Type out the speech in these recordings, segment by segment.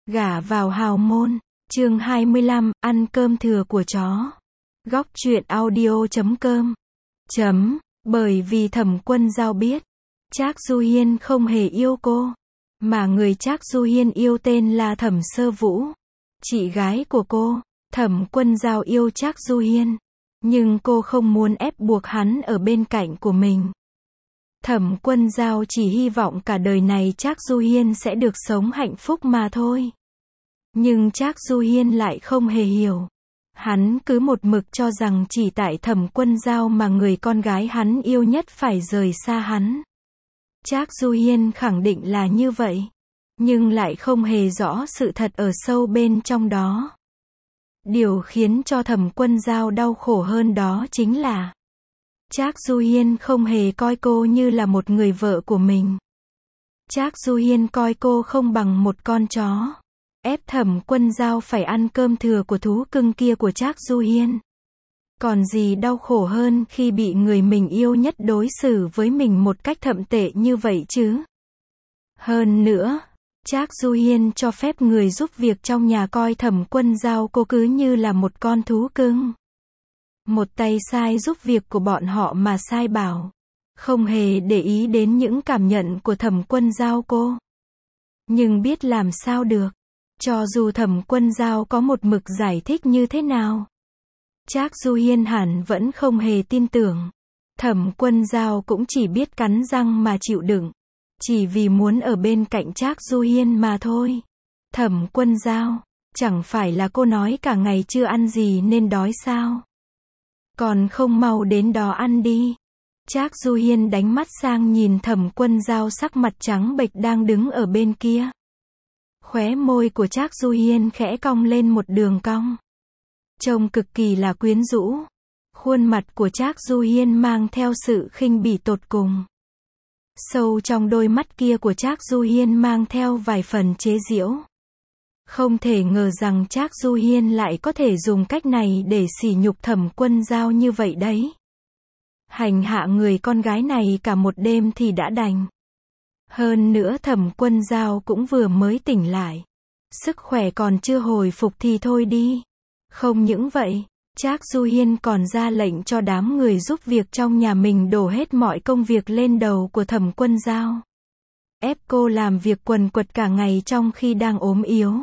Gả vào hào môn. Chương 25, ăn cơm thừa của chó. Góc truyện audio.com. Bởi vì Thẩm Quân Dao biết, Trác Du Hiên không hề yêu cô, mà người Trác Du Hiên yêu tên là Thẩm Sơ Vũ, chị gái của cô. Thẩm Quân Dao yêu Trác Du Hiên, nhưng cô không muốn ép buộc hắn ở bên cạnh của mình. Thẩm Quân Dao chỉ hy vọng cả đời này Trác Du Hiên sẽ được sống hạnh phúc mà thôi. Nhưng Trác Du Hiên lại không hề hiểu. Hắn cứ một mực cho rằng chỉ tại Thẩm Quân Dao mà người con gái hắn yêu nhất phải rời xa hắn. Trác Du Hiên khẳng định là như vậy, nhưng lại không hề rõ sự thật ở sâu bên trong đó. Điều khiến cho Thẩm Quân Dao đau khổ hơn đó chính là Trác Du Hiên không hề coi cô như là một người vợ của mình. Trác Du Hiên coi cô không bằng một con chó, ép Thẩm Quân Dao phải ăn cơm thừa của thú cưng kia của Trác Du Hiên. Còn gì đau khổ hơn khi bị người mình yêu nhất đối xử với mình một cách thậm tệ như vậy chứ? Hơn nữa, Trác Du Hiên cho phép người giúp việc trong nhà coi Thẩm Quân Dao cô cứ như là một con thú cưng. Một tay sai giúp việc của bọn họ mà sai bảo, không hề để ý đến những cảm nhận của Thẩm Quân Dao cô. Nhưng biết làm sao được, cho dù Thẩm Quân Dao có một mực giải thích như thế nào, Trác Du Hiên hẳn vẫn không hề tin tưởng. Thẩm Quân Dao cũng chỉ biết cắn răng mà chịu đựng, chỉ vì muốn ở bên cạnh Trác Du Hiên mà thôi. Thẩm Quân Dao, chẳng phải là cô nói cả ngày chưa ăn gì nên đói sao? Còn không mau đến đó ăn đi. Trác Du Hiên đánh mắt sang nhìn Thẩm Quân Dao sắc mặt trắng bệch đang đứng ở bên kia. Khóe môi của Trác Du Hiên khẽ cong lên một đường cong, trông cực kỳ là quyến rũ. Khuôn mặt của Trác Du Hiên mang theo sự khinh bỉ tột cùng. Sâu trong đôi mắt kia của Trác Du Hiên mang theo vài phần chế giễu. Không thể ngờ rằng Trác Du Hiên lại có thể dùng cách này để sỉ nhục Thẩm Quân Dao như vậy đấy. Hành hạ người con gái này cả một đêm thì đã đành. Hơn nữa Thẩm Quân Dao cũng vừa mới tỉnh lại. Sức khỏe còn chưa hồi phục thì thôi đi. Không những vậy, Trác Du Hiên còn ra lệnh cho đám người giúp việc trong nhà mình đổ hết mọi công việc lên đầu của Thẩm Quân Dao. Ép cô làm việc quần quật cả ngày trong khi đang ốm yếu.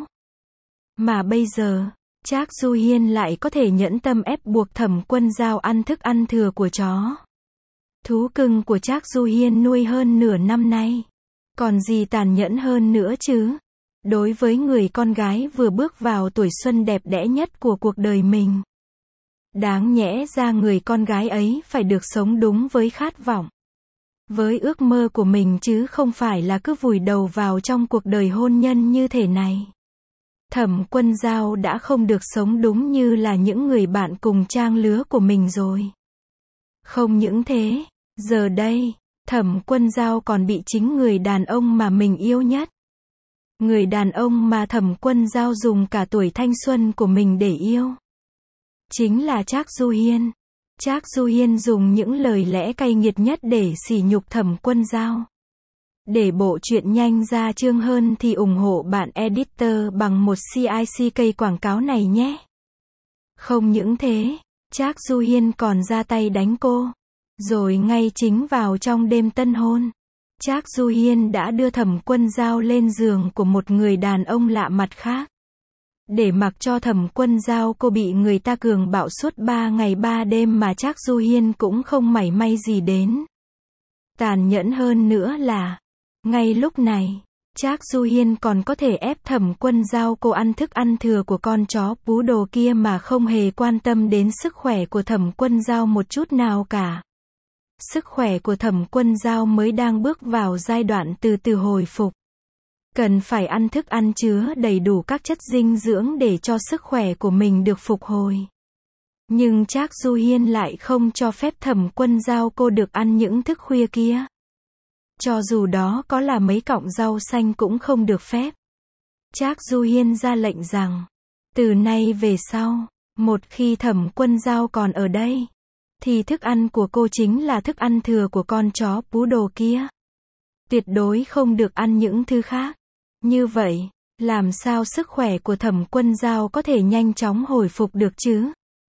Mà bây giờ, Trác Du Hiên lại có thể nhẫn tâm ép buộc Thẩm Quân Dao ăn thức ăn thừa của chó. Thú cưng của Trác Du Hiên nuôi hơn nửa năm nay. Còn gì tàn nhẫn hơn nữa chứ? Đối với người con gái vừa bước vào tuổi xuân đẹp đẽ nhất của cuộc đời mình. Đáng nhẽ ra người con gái ấy phải được sống đúng với khát vọng, với ước mơ của mình chứ không phải là cứ vùi đầu vào trong cuộc đời hôn nhân như thế này. Thẩm Quân Dao đã không được sống đúng như là những người bạn cùng trang lứa của mình rồi. Không những thế, giờ đây, Thẩm Quân Dao còn bị chính người đàn ông mà mình yêu nhất, người đàn ông mà Thẩm Quân Dao dùng cả tuổi thanh xuân của mình để yêu, chính là Trác Du Hiên. Trác Du Hiên dùng những lời lẽ cay nghiệt nhất để sỉ nhục Thẩm Quân Dao. Để bộ truyện nhanh ra chương hơn thì ủng hộ bạn editor bằng một CICK quảng cáo này nhé. Không những thế, Trác Du Hiên còn ra tay đánh cô. Rồi ngay chính vào trong đêm tân hôn, Trác Du Hiên đã đưa Thẩm Quân Dao lên giường của một người đàn ông lạ mặt khác. Để mặc cho Thẩm Quân Dao cô bị người ta cường bạo suốt 3 ngày 3 đêm mà Trác Du Hiên cũng không mảy may gì đến. Tàn nhẫn hơn nữa là, ngay lúc này, Trác Du Hiên còn có thể ép Thẩm Quân Dao cô ăn thức ăn thừa của con chó pú đồ kia mà không hề quan tâm đến sức khỏe của Thẩm Quân Dao một chút nào cả. Sức khỏe của Thẩm Quân Dao mới đang bước vào giai đoạn từ từ hồi phục. Cần phải ăn thức ăn chứa đầy đủ các chất dinh dưỡng để cho sức khỏe của mình được phục hồi. Nhưng Trác Du Hiên lại không cho phép Thẩm Quân Dao cô được ăn những thức khuya kia. Cho dù đó có là mấy cọng rau xanh cũng không được phép. Trác Du Hiên ra lệnh rằng, từ nay về sau, một khi Thẩm Quân Dao còn ở đây, thì thức ăn của cô chính là thức ăn thừa của con chó pú đồ kia. Tuyệt đối không được ăn những thứ khác. Như vậy, Làm sao sức khỏe của Thẩm Quân Dao có thể nhanh chóng hồi phục được chứ?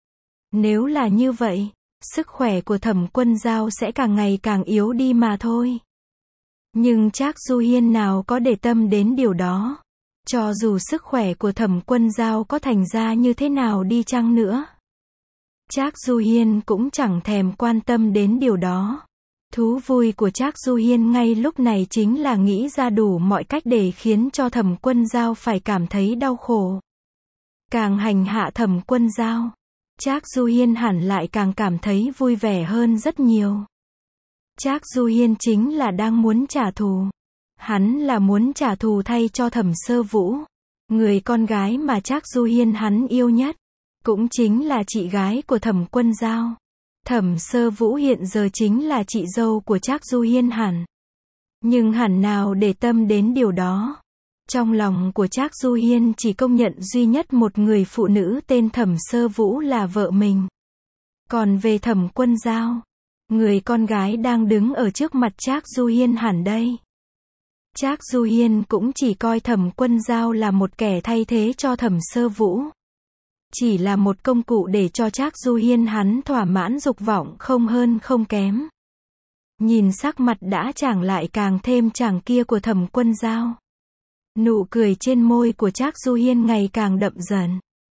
Nếu là như vậy, sức khỏe của Thẩm Quân Dao sẽ càng ngày càng yếu đi mà thôi. Nhưng Trác Du Hiên nào có để tâm đến điều đó. Cho dù sức khỏe của Thẩm Quân Dao có thành ra như thế nào đi chăng nữa, Trác Du Hiên cũng chẳng thèm quan tâm đến điều đó. Thú vui của Trác Du Hiên ngay lúc này chính là nghĩ ra đủ mọi cách để khiến cho Thẩm Quân Dao phải cảm thấy đau khổ. Càng hành hạ Thẩm Quân Dao, Trác Du Hiên hẳn lại càng cảm thấy vui vẻ hơn rất nhiều. Trác Du Hiên chính là đang muốn trả thù. Hắn là muốn trả thù thay cho Thẩm Sơ Vũ, người con gái mà Trác Du Hiên hắn yêu nhất, cũng chính là chị gái của Thẩm Quân Dao. Thẩm Sơ Vũ hiện giờ chính là chị dâu của Trác Du Hiên hẳn. Nhưng hẳn nào để tâm đến điều đó. Trong lòng của Trác Du Hiên chỉ công nhận duy nhất một người phụ nữ tên Thẩm Sơ Vũ là vợ mình. Còn về Thẩm Quân Dao, người con gái đang đứng ở trước mặt Trác Du Hiên hẳn đây. Trác Du Hiên cũng chỉ coi Thẩm Quân Dao là một kẻ thay thế cho Thẩm Sơ Vũ. Chỉ là một công cụ để cho Trác Du Hiên hắn thỏa mãn dục vọng không hơn không kém. Nhìn sắc mặt đã chảng lại càng thêm chảng kia của Thẩm Quân Dao. Nụ cười trên môi của Trác Du Hiên ngày càng đậm dần.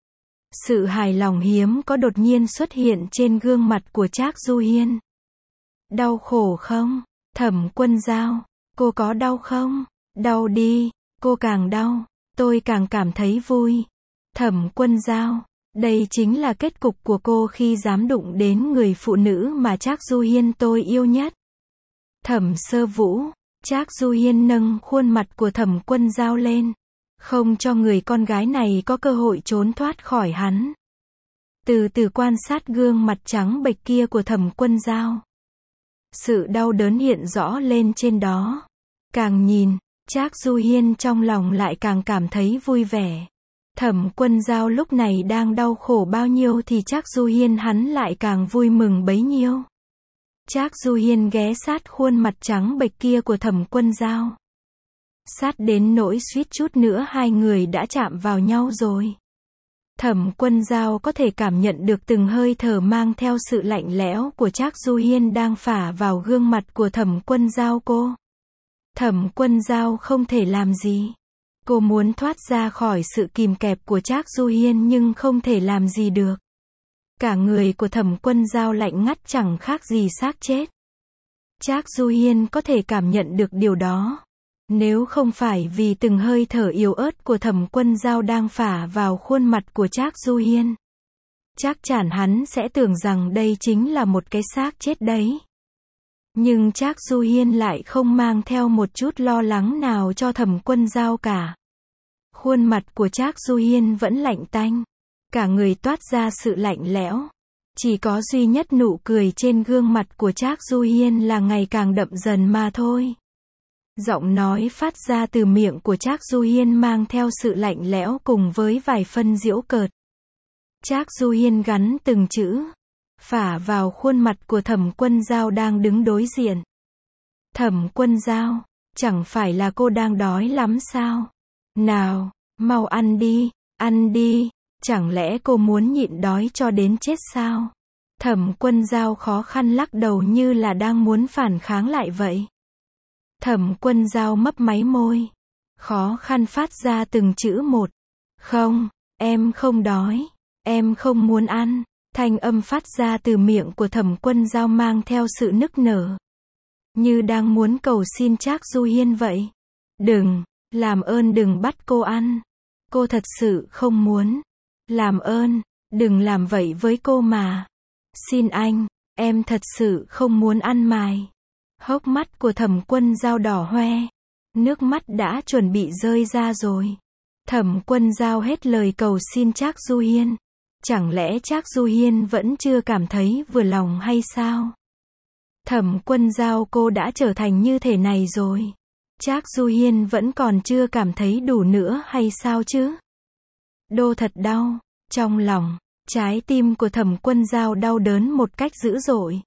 Sự hài lòng hiếm có đột nhiên xuất hiện trên gương mặt của Trác Du Hiên. Đau khổ không? Thẩm Quân Dao, cô có đau không? Đau đi, cô càng đau, tôi càng cảm thấy vui. Thẩm Quân Dao, đây chính là kết cục của cô khi dám đụng đến người phụ nữ mà Trác Du Hiên tôi yêu nhất. Thẩm Sơ Vũ, Trác Du Hiên nâng khuôn mặt của Thẩm Quân Dao lên, không cho người con gái này có cơ hội trốn thoát khỏi hắn. Từ từ quan sát gương mặt trắng bệch kia của Thẩm Quân Dao. Sự đau đớn hiện rõ lên trên đó. Càng nhìn, Trác Du Hiên trong lòng lại càng cảm thấy vui vẻ. Thẩm Quân Dao lúc này đang đau khổ bao nhiêu thì Trác Du Hiên hắn lại càng vui mừng bấy nhiêu. Trác Du Hiên ghé sát khuôn mặt trắng bệch kia của Thẩm Quân Dao. Sát đến nỗi suýt chút nữa hai người đã chạm vào nhau rồi. Thẩm Quân Dao có thể cảm nhận được từng hơi thở mang theo sự lạnh lẽo của Trác Du Hiên đang phả vào gương mặt của Thẩm Quân Dao cô. Thẩm Quân Dao không thể làm gì. Cô muốn thoát ra khỏi sự kìm kẹp của Trác Du Hiên nhưng không thể làm gì được. Cả người của Thẩm Quân Dao lạnh ngắt chẳng khác gì xác chết. Trác Du Hiên có thể cảm nhận được điều đó. Nếu không phải vì từng hơi thở yếu ớt của Thẩm Quân Dao đang phả vào khuôn mặt của Trác Du Hiên, chắc chắn hắn sẽ tưởng rằng đây chính là một cái xác chết đấy. Nhưng Trác Du Hiên lại không mang theo một chút lo lắng nào cho Thẩm Quân Dao cả. Khuôn mặt của Trác Du Hiên vẫn lạnh tanh, cả người toát ra sự lạnh lẽo. Chỉ có duy nhất nụ cười trên gương mặt của Trác Du Hiên là ngày càng đậm dần mà thôi. Giọng nói phát ra từ miệng của Trác Du Hiên mang theo sự lạnh lẽo cùng với vài phân giễu cợt. Trác Du Hiên gắn từng chữ, phả vào khuôn mặt của Thẩm Quân Dao đang đứng đối diện. Thẩm Quân Dao, chẳng phải là cô đang đói lắm sao? Nào, mau ăn đi, ăn đi, chẳng lẽ cô muốn nhịn đói cho đến chết sao? Thẩm Quân Dao khó khăn lắc đầu như là đang muốn phản kháng lại vậy. Thẩm Quân Dao mấp máy môi, khó khăn phát ra từng chữ một. Không, em không đói, em không muốn ăn. Thanh âm phát ra từ miệng của Thẩm Quân Dao mang theo sự nức nở, như đang muốn cầu xin Trác Du Hiên vậy. Đừng, làm ơn đừng bắt cô ăn. Cô thật sự không muốn. Làm ơn, đừng làm vậy với cô mà. Xin anh, em thật sự không muốn ăn mài. Hốc mắt của Thẩm Quân Dao đỏ hoe, nước mắt đã chuẩn bị rơi ra rồi. Thẩm Quân Dao hết lời cầu xin Trác Du Hiên. Chẳng lẽ Trác Du Hiên vẫn chưa cảm thấy vừa lòng hay sao? Thẩm Quân Dao, cô đã trở thành như thế này rồi. Trác Du Hiên vẫn còn chưa cảm thấy đủ nữa hay sao chứ? Đô thật đau, trong lòng, trái tim của Thẩm Quân Dao đau đớn một cách dữ dội.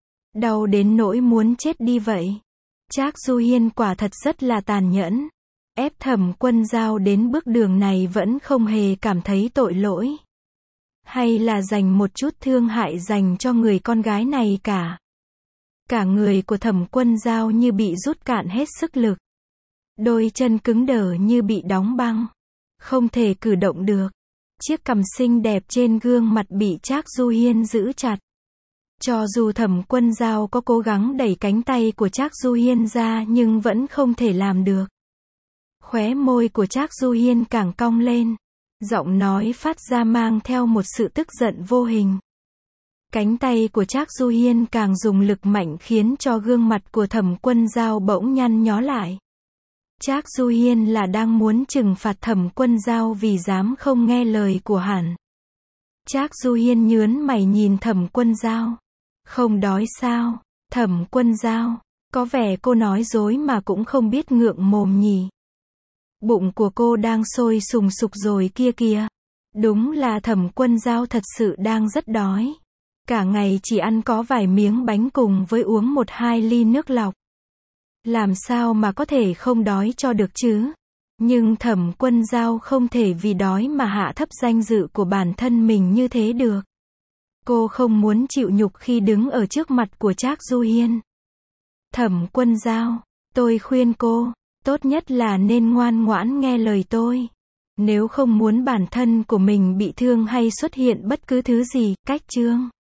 Đau đến nỗi muốn chết đi vậy. Trác Du Hiên quả thật rất là tàn nhẫn. ép Thẩm Quân Dao đến bước đường này vẫn không hề cảm thấy tội lỗi. Hay là dành một chút thương hại dành cho người con gái này cả. Cả người của Thẩm Quân Dao như bị rút cạn hết sức lực. Đôi chân cứng đờ như bị đóng băng. Không thể cử động được. Chiếc cằm xinh đẹp trên gương mặt bị Trác Du Hiên giữ chặt. Cho dù Thẩm Quân Dao có cố gắng đẩy cánh tay của Trác Du Hiên ra nhưng vẫn không thể làm được. Khóe môi của Trác Du Hiên càng cong lên. Giọng nói phát ra mang theo một sự tức giận vô hình. Cánh tay của Trác Du Hiên càng dùng lực mạnh khiến cho gương mặt của Thẩm Quân Dao bỗng nhăn nhó lại. Trác Du Hiên là đang muốn trừng phạt Thẩm Quân Dao vì dám không nghe lời của hắn. Trác Du Hiên nhướng mày nhìn Thẩm Quân Dao. Không đói sao? Thẩm Quân Dao, có vẻ cô nói dối mà cũng không biết ngượng mồm nhỉ. Bụng của cô đang sôi sùng sục rồi kia kìa. Đúng là Thẩm Quân Dao thật sự đang rất đói. Cả ngày chỉ ăn có vài miếng bánh cùng với uống 1-2 ly nước lọc. Làm sao mà có thể không đói cho được chứ? Nhưng Thẩm Quân Dao không thể vì đói mà hạ thấp danh dự của bản thân mình như thế được. Cô không muốn chịu nhục khi đứng ở trước mặt của Trác Du Hiên. Thẩm Quân Dao, tôi khuyên cô, tốt nhất là nên ngoan ngoãn nghe lời tôi. Nếu không muốn bản thân của mình bị thương hay xuất hiện bất cứ thứ gì, cách chương.